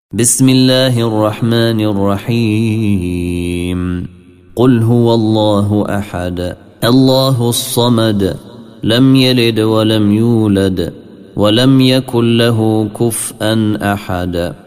بسم الله الرحمن الرحيم قل هو الله أحد الله الصمد لم يلد ولم يولد ولم يكن له كفءا أحد